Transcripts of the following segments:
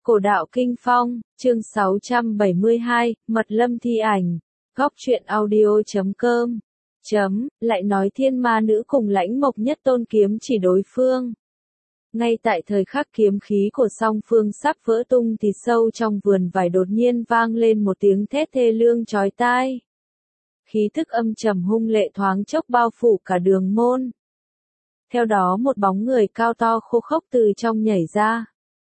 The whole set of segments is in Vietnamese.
Cổ đạo Kinh Phong, chương 672, Mật Lâm thi ảnh, góc truyện audio.com. Lại nói thiên ma nữ cùng Lãnh Mộc Nhất Tôn kiếm chỉ đối phương. Ngay tại thời khắc kiếm khí của song phương sắp vỡ tung thì sâu trong vườn vải đột nhiên vang lên một tiếng thét thê lương chói tai. Khí thức âm trầm hung lệ thoáng chốc bao phủ cả đường môn. Theo đó một bóng người cao to khô khốc từ trong nhảy ra.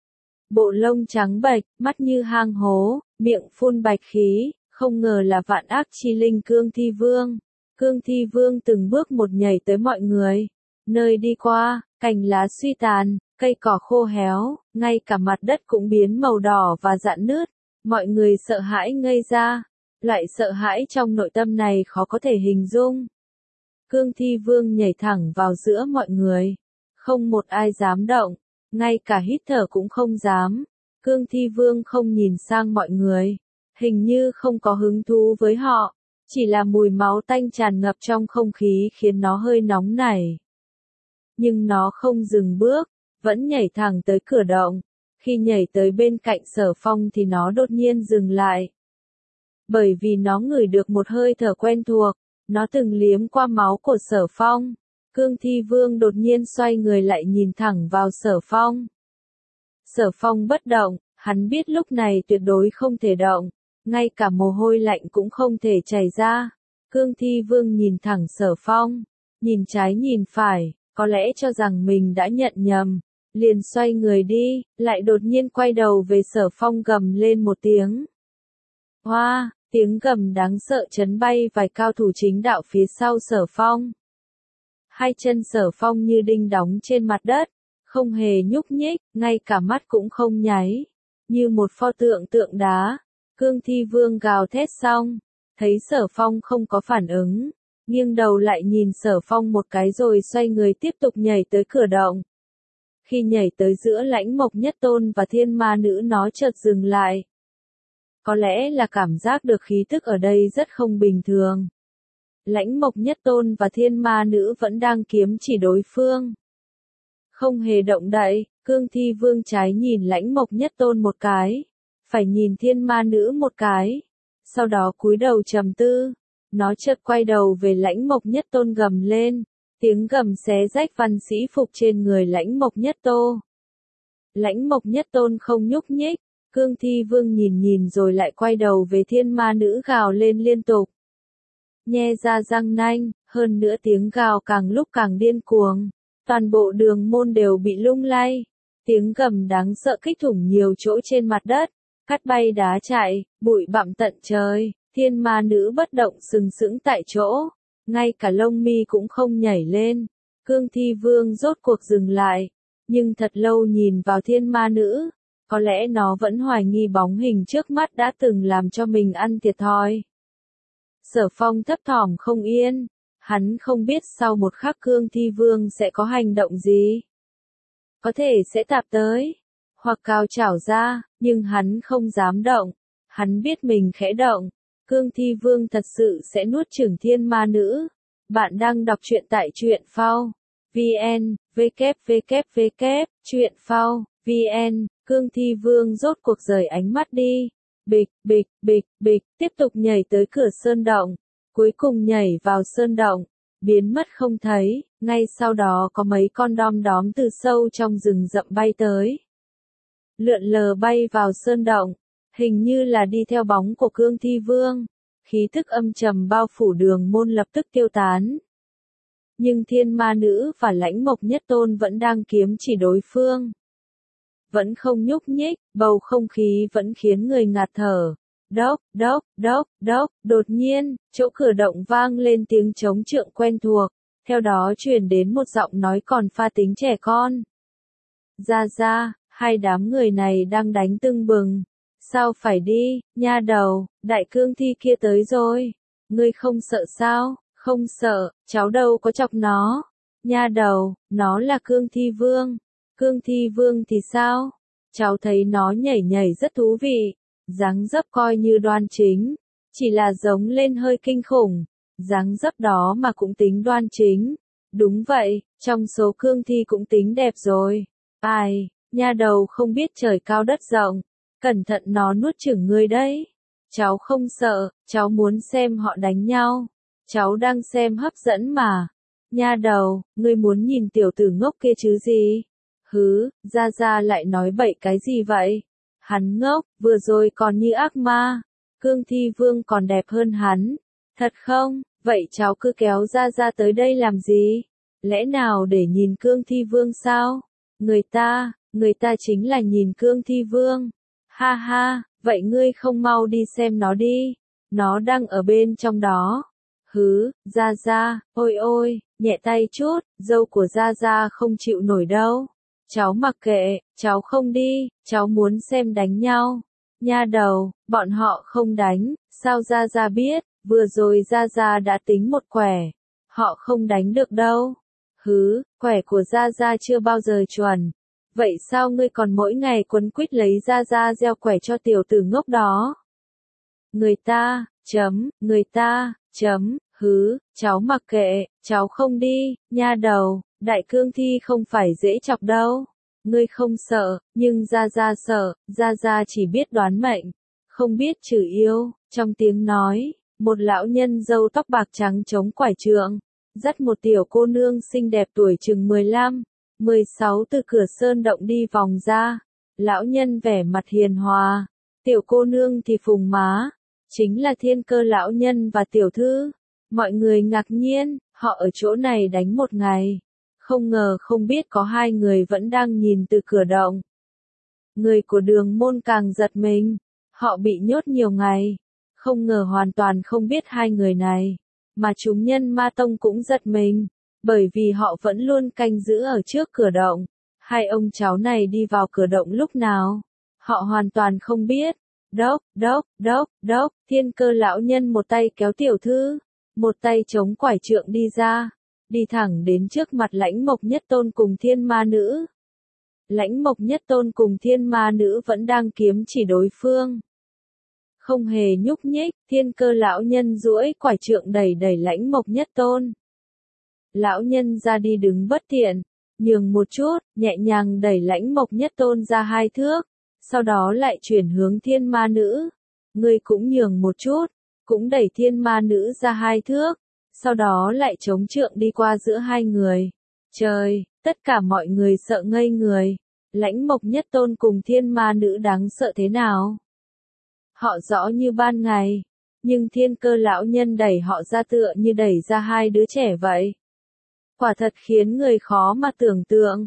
Bộ lông trắng bệch, mắt như hang hố, miệng phun bạch khí, không ngờ là vạn ác chi linh Cương Thi Vương. Cương Thi Vương từng bước một nhảy tới mọi người. Nơi đi qua, cành lá suy tàn, cây cỏ khô héo, ngay cả mặt đất cũng biến màu đỏ và rạn nứt. Mọi người sợ hãi ngây ra. Loại sợ hãi trong nội tâm này khó có thể hình dung. Cương Thi Vương nhảy thẳng vào giữa mọi người. Không một ai dám động. Ngay cả hít thở cũng không dám. Cương Thi Vương không nhìn sang mọi người. Hình như không có hứng thú với họ. Chỉ là mùi máu tanh tràn ngập trong không khí khiến nó hơi nóng nảy. Nhưng nó không dừng bước, vẫn nhảy thẳng tới cửa động. Khi nhảy tới bên cạnh Sở Phong thì nó đột nhiên dừng lại. Bởi vì nó ngửi được một hơi thở quen thuộc, nó từng liếm qua máu của Sở Phong. Cương Thi Vương đột nhiên xoay người lại nhìn thẳng vào Sở Phong. Sở Phong bất động, hắn biết lúc này tuyệt đối không thể động, ngay cả mồ hôi lạnh cũng không thể chảy ra. Cương Thi Vương nhìn thẳng Sở Phong, nhìn trái nhìn phải, có lẽ cho rằng mình đã nhận nhầm, liền xoay người đi, lại đột nhiên quay đầu về Sở Phong gầm lên một tiếng. Hoa, tiếng gầm đáng sợ chấn bay vài cao thủ chính đạo phía sau Sở Phong. Hai chân Sở Phong như đinh đóng trên mặt đất, không hề nhúc nhích, ngay cả mắt cũng không nháy, như một pho tượng đá. Cương Thi Vương gào thét xong, thấy Sở Phong không có phản ứng, nghiêng đầu lại nhìn Sở Phong một cái rồi xoay người tiếp tục nhảy tới cửa động. Khi nhảy tới giữa Lãnh Mộc Nhất Tôn và Thiên Ma Nữ nó chợt dừng lại. Có lẽ là cảm giác được khí tức ở đây rất không bình thường. Lãnh Mộc Nhất Tôn và Thiên Ma Nữ vẫn đang kiếm chỉ đối phương. Không hề động đậy, Cương Thi Vương trái nhìn Lãnh Mộc Nhất Tôn một cái, phải nhìn Thiên Ma Nữ một cái. Sau đó cúi đầu trầm tư, nó chợt quay đầu về Lãnh Mộc Nhất Tôn gầm lên, tiếng gầm xé rách văn sĩ phục trên người Lãnh Mộc Nhất Tôn. Lãnh Mộc Nhất Tôn không nhúc nhích, Cương Thi Vương nhìn rồi lại quay đầu về Thiên Ma Nữ gào lên liên tục. Nhe ra răng nanh, hơn nữa tiếng gào càng lúc càng điên cuồng. Toàn bộ đường môn đều bị lung lay. Tiếng gầm đáng sợ kích thủng nhiều chỗ trên mặt đất. Cát bay đá chạy, bụi bặm tận trời. Thiên Ma Nữ bất động sừng sững tại chỗ. Ngay cả lông mi cũng không nhảy lên. Cương Thi Vương rốt cuộc dừng lại. Nhưng thật lâu nhìn vào Thiên Ma Nữ. Có lẽ nó vẫn hoài nghi bóng hình trước mắt đã từng làm cho mình ăn thiệt thòi. Sở Phong thấp thỏm không yên, hắn không biết sau một khắc Cương Thi Vương sẽ có hành động gì. Có thể sẽ tạp tới, hoặc cao chảo ra, nhưng hắn không dám động. Hắn biết mình khẽ động, Cương Thi Vương thật sự sẽ nuốt chửng Thiên Ma Nữ. Bạn đang đọc truyện tại truyện phao VN, www, truyện phao VN. Cương Thi Vương rốt cuộc rời ánh mắt đi. Bịch, tiếp tục nhảy tới cửa sơn động. Cuối cùng nhảy vào sơn động, biến mất không thấy. Ngay sau đó có mấy con đom đóm từ sâu trong rừng rậm bay tới. Lượn lờ bay vào sơn động, hình như là đi theo bóng của Cương Thi Vương. Khí thức âm trầm bao phủ đường môn lập tức tiêu tán. Nhưng Thiên Ma Nữ và Lãnh Mộc Nhất Tôn vẫn đang kiếm chỉ đối phương. Vẫn không nhúc nhích, bầu không khí vẫn khiến người ngạt thở. Đốc, đột nhiên, chỗ cửa động vang lên tiếng trống trượng quen thuộc, theo đó truyền đến một giọng nói còn pha tính trẻ con. Ra, hai đám người này đang đánh tưng bừng. Sao phải đi, nha đầu, đại cương thi kia tới rồi. Ngươi không sợ sao? Không sợ, cháu đâu có chọc nó. Nha đầu, nó là Cương Thi Vương. Cương Thi Vương thì sao? Cháu thấy nó nhảy rất thú vị, dáng dấp coi như đoan chính, chỉ là giống lên hơi kinh khủng, dáng dấp đó mà cũng tính đoan chính. Đúng vậy, trong số cương thi cũng tính đẹp rồi. Ai, Nha đầu không biết trời cao đất rộng, cẩn thận nó nuốt chửng ngươi đấy. Cháu không sợ, cháu muốn xem họ đánh nhau. Cháu đang xem hấp dẫn mà. Nha đầu, ngươi muốn nhìn tiểu tử ngốc kia chứ gì? Hứ, Gia Gia lại nói bậy cái gì vậy? Hắn ngốc, vừa rồi còn như ác ma. Cương Thi Vương còn đẹp hơn hắn. Thật không? Vậy cháu cứ kéo Gia Gia tới đây làm gì? Lẽ nào để nhìn Cương Thi Vương sao? Người ta chính là nhìn Cương Thi Vương. Ha ha, vậy ngươi không mau đi xem nó đi. Nó đang ở bên trong đó. Hứ, Gia Gia, ôi ôi, nhẹ tay chút, dâu của Gia Gia không chịu nổi đâu. Cháu mặc kệ, cháu không đi, cháu muốn xem đánh nhau. Nha đầu, bọn họ không đánh, sao Gia Gia biết, vừa rồi Gia Gia đã tính một quẻ. Họ không đánh được đâu. Hứ, quẻ của Gia Gia chưa bao giờ chuẩn. Vậy sao ngươi còn mỗi ngày quấn quýt lấy Gia Gia gieo quẻ cho tiểu tử ngốc đó? Người ta, hứ, cháu mặc kệ, cháu không đi, nha đầu, đại cương thi không phải dễ chọc đâu. Ngươi không sợ, nhưng Gia Gia sợ, Gia Gia chỉ biết đoán mệnh, không biết trừ yêu. Trong tiếng nói, một lão nhân râu tóc bạc trắng chống quải trượng, dắt một tiểu cô nương xinh đẹp tuổi chừng 15, 16 từ cửa sơn động đi vòng ra. Lão nhân vẻ mặt hiền hòa, tiểu cô nương thì phùng má, chính là Thiên Cơ lão nhân và tiểu thư. Mọi người ngạc nhiên, họ ở chỗ này đánh một ngày. Không ngờ không biết có hai người vẫn đang nhìn từ cửa động. Người của Đường Môn càng giật mình, họ bị nhốt nhiều ngày. Không ngờ hoàn toàn không biết hai người này, mà chúng Nhân Ma Tông cũng giật mình, bởi vì họ vẫn luôn canh giữ ở trước cửa động. Hai ông cháu này đi vào cửa động lúc nào? Họ hoàn toàn không biết. Đốc, Thiên Cơ lão nhân một tay kéo tiểu thư, một tay chống quải trượng đi ra, đi thẳng đến trước mặt Lãnh Mộc Nhất Tôn cùng Thiên Ma Nữ. Lãnh Mộc Nhất Tôn cùng Thiên Ma Nữ vẫn đang kiếm chỉ đối phương. Không hề nhúc nhích, Thiên Cơ lão nhân duỗi quải trượng đẩy Lãnh Mộc Nhất Tôn. Lão nhân ra đi đứng bất tiện, nhường một chút, nhẹ nhàng đẩy Lãnh Mộc Nhất Tôn ra 2 thước, sau đó lại chuyển hướng Thiên Ma Nữ. Ngươi cũng nhường một chút, cũng đẩy Thiên Ma Nữ ra 2 thước, sau đó lại chống trượng đi qua giữa hai người. Trời, tất cả mọi người sợ ngây người. Lãnh Mộc Nhất Tôn cùng Thiên Ma Nữ đáng sợ thế nào? Họ rõ như ban ngày, nhưng Thiên Cơ lão nhân đẩy họ ra tựa như đẩy ra hai đứa trẻ vậy. Quả thật khiến người khó mà tưởng tượng.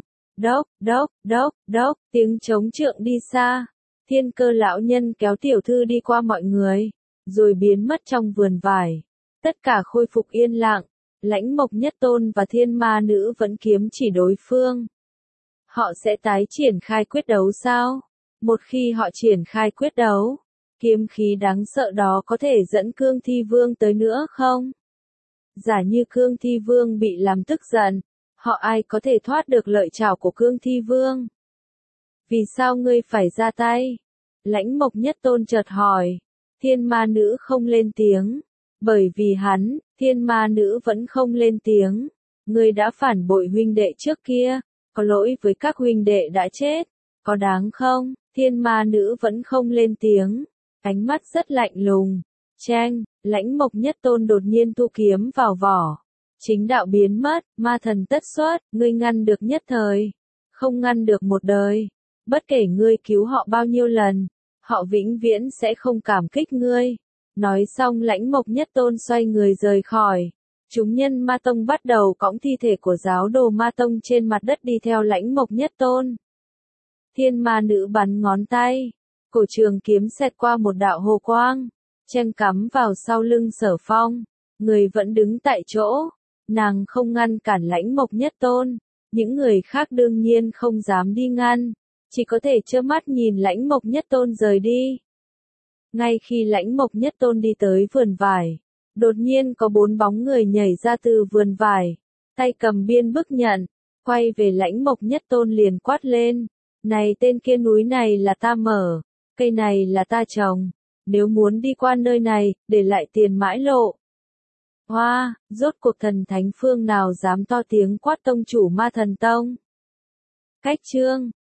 Đốc, tiếng trống trượng đi xa. Thiên Cơ lão nhân kéo tiểu thư đi qua mọi người, rồi biến mất trong vườn vải. Tất cả khôi phục yên lặng. Lãnh Mộc Nhất Tôn và Thiên Ma Nữ vẫn kiếm chỉ đối phương. Họ sẽ tái triển khai quyết đấu sao? Một khi họ triển khai quyết đấu, kiếm khí đáng sợ đó có thể dẫn Cương Thi Vương tới nữa không? Giả như Cương Thi Vương bị làm tức giận, họ ai có thể thoát được lợi trảo của Cương Thi Vương? Vì sao ngươi phải ra tay? Lãnh Mộc Nhất Tôn chợt hỏi. Thiên Ma Nữ không lên tiếng. Bởi vì hắn, Thiên Ma Nữ vẫn không lên tiếng. Ngươi đã phản bội huynh đệ trước kia, có lỗi với các huynh đệ đã chết, có đáng không? Thiên Ma Nữ vẫn không lên tiếng, ánh mắt rất lạnh lùng. Chang, Lãnh Mộc Nhất Tôn đột nhiên thu kiếm vào vỏ. Chính đạo biến mất, ma thần tất xuất, ngươi ngăn được nhất thời, không ngăn được một đời. Bất kể ngươi cứu họ bao nhiêu lần, họ vĩnh viễn sẽ không cảm kích ngươi. Nói xong Lãnh Mộc Nhất Tôn xoay người rời khỏi. Chúng Nhân Ma Tông bắt đầu cõng thi thể của giáo đồ Ma Tông trên mặt đất đi theo Lãnh Mộc Nhất Tôn. Thiên Ma Nữ bắn ngón tay, cổ trường kiếm xẹt qua một đạo hồ quang, chém cắm vào sau lưng Sở Phong. Người vẫn đứng tại chỗ, nàng không ngăn cản Lãnh Mộc Nhất Tôn, những người khác đương nhiên không dám đi ngăn, chỉ có thể trơ mắt nhìn Lãnh Mộc Nhất Tôn rời đi. Ngay khi Lãnh Mộc Nhất Tôn đi tới vườn vải, đột nhiên có 4 bóng người nhảy ra từ vườn vải, tay cầm biên bức nhận, quay về Lãnh Mộc Nhất Tôn liền quát lên. Này tên kia, núi này là ta mở, cây này là ta trồng, nếu muốn đi qua nơi này, để lại tiền mãi lộ. Hoa, rốt cuộc thần thánh phương nào dám to tiếng quát tông chủ Ma Thần Tông? Cách chương